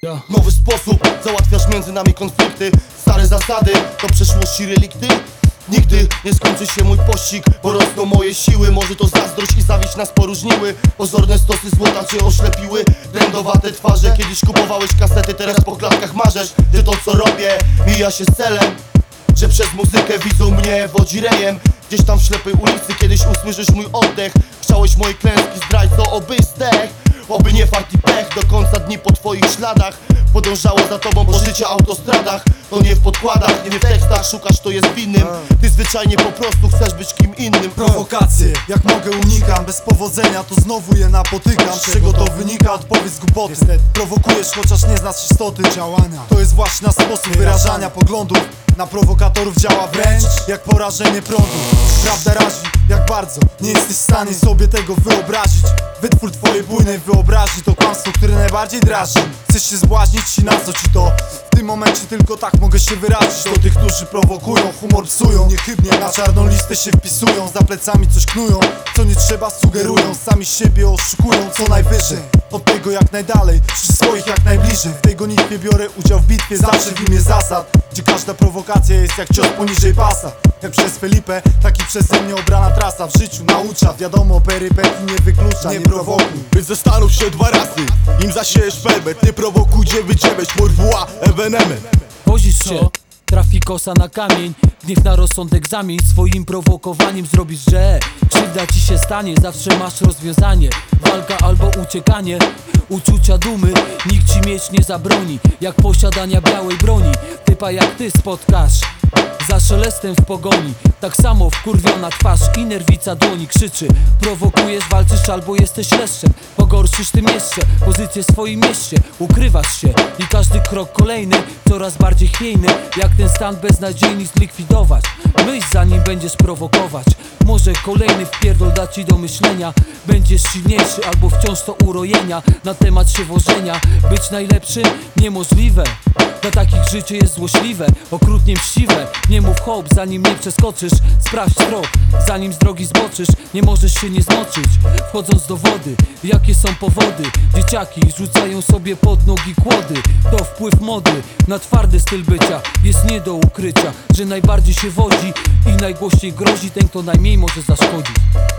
Nowy sposób, załatwiasz między nami konflikty. Stare zasady, to przeszłości relikty. Nigdy nie skończy się mój pościg, bo rosną moje siły. Może to zazdrość i zawiść nas poróżniły. Pozorne stosy złota cię oślepiły. Trendowate twarze, kiedyś kupowałeś kasety, teraz po klatkach marzesz, że to co robię mija się z celem, że przez muzykę widzą mnie wodzirejem. Gdzieś tam w ślepej ulicy kiedyś usłyszysz mój oddech. Chciałeś mojej klęski, zdrajco, oby zdech. Oby nie fart i pech, do końca dni po twoich śladach podążało za tobą po życia autostradach. To nie w podkładach, nie w tekstach szukasz, to jest w innym. Ty zwyczajnie po prostu chcesz być kim innym. Prowokacje, jak mogę unikam, bez powodzenia to znowu je napotykam. Z czego to wynika? Odpowiedz z głupoty. Prowokujesz, chociaż nie znasz istoty działania. To jest właśnie nasz sposób wyrażania poglądów. Na prowokatorów działa wręcz jak porażenie prądu. Prawda razi, jak bardzo nie jesteś w stanie sobie tego wyobrazić. Wytwór twojej bujnej wyobraźni to kłamstwo, które najbardziej drażni. Chcesz się zbłaźnić i na co ci to? W tym momencie tylko tak mogę się wyrazić. Do tych, którzy prowokują, humor psują, niechybnie na czarną listę się wpisują. Za plecami coś knują, co nie trzeba sugerują. Sami siebie oszukują co najwyżej. Od tego jak najdalej, przy swoich jak najbliżej. W tej gonitwie biorę udział w bitwie, zawsze w imię zasad, gdzie każda prowokacja jest jak cios poniżej pasa. Jak przez Felipe, tak i przeze mnie obrana trasa. W życiu naucza, wiadomo, perypetii nie wyklucza. Nie prowokuj, Więc zastanów się dwa razy, im zasiejesz ferbet. Nie prowokuj 9-9, morwła, ewenement. Wozisz się, trafi kosa na kamień. Gniew na rozsądek zamień. Swoim prowokowaniem zrobisz, że krzywda ci się stanie. Zawsze masz rozwiązanie, walka albo uciekanie. Uczucia dumy nikt ci mieć nie zabroni, jak posiadania białej broni. Typa jak ty spotkasz za szelestem w pogoni. Tak samo wkurwiona twarz i nerwica dłoni krzyczy. Prowokujesz, walczysz albo jesteś leszczem. Pogorszysz tym jeszcze pozycję w swoim mieście. Ukrywasz się i każdy krok kolejny coraz bardziej chwiejny. Jak ten stan beznadziejny zlikwidować? Myśl zanim będziesz prowokować. Może kolejny wpierdol da ci do myślenia. Będziesz silniejszy albo wciąż to urojenia. Na temat się wożenia, być najlepszym niemożliwe. Dla takich życie jest złośliwe, okrutnie mściwe. Nie mów hop, zanim nie przeskoczysz. Sprawdź trop, zanim z drogi zboczysz. Nie możesz się nie zmoczyć, wchodząc do wody. Jakie są powody? Dzieciaki rzucają sobie pod nogi kłody. To wpływ mody na twardy styl bycia. Jest nie do ukrycia, że najbardziej się wodzi i najgłośniej grozi ten, kto najmniej może zaszkodzić.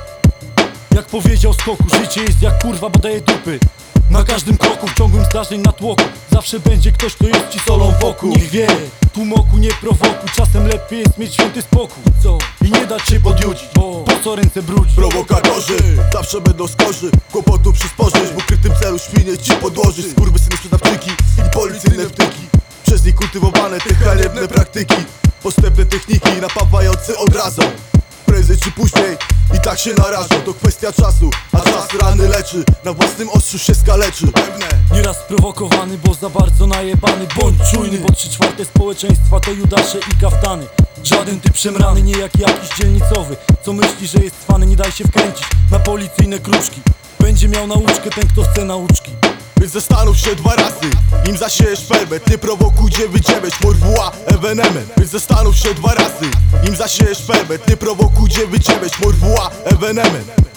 Jak powiedział Skoku, życie jest jak kurwa, bo daje dupy. Na każdym kroku, w ciągłym zdarzeń na tłoku. Zawsze będzie ktoś, kto jest ci solą wokół. Niech wie, tłumoku nie prowokuj. Czasem lepiej jest mieć święty spokój. Co? I nie dać się podjudzić, po co ręce brudzić. Prowokatorzy zawsze będą skorzy, kłopotu przysporzysz. W ukrytym celu świnie ci podłożysz. Skurwysyny sprzedawczyki i policyjne wtyki. Przez nich kultywowane te haniebne praktyki. Postępne techniki napawające odrazą. Prędzej czy później i tak się narażą. To kwestia czasu, a czas rany leczy. Na własnym ostrzu się skaleczy. Pewne. Nieraz sprowokowany, bo za bardzo najebany. Bądź czujny, bo 3/4 społeczeństwa to judasze i kaftany. Żaden typ przemrany, nie jak jakiś dzielnicowy, co myśli, że jest cwany. Nie daj się wkręcić na policyjne kruczki. Będzie miał nauczkę ten, kto chce nauczki. Więc zastanów się dwa razy, im zasiejesz ferbet. Nie prowokuj 9-9, morwła, ewenement. Więc zastanów się dwa razy, im zasiejesz ferbet. Nie prowokuj 9-9, morwła, ewenement.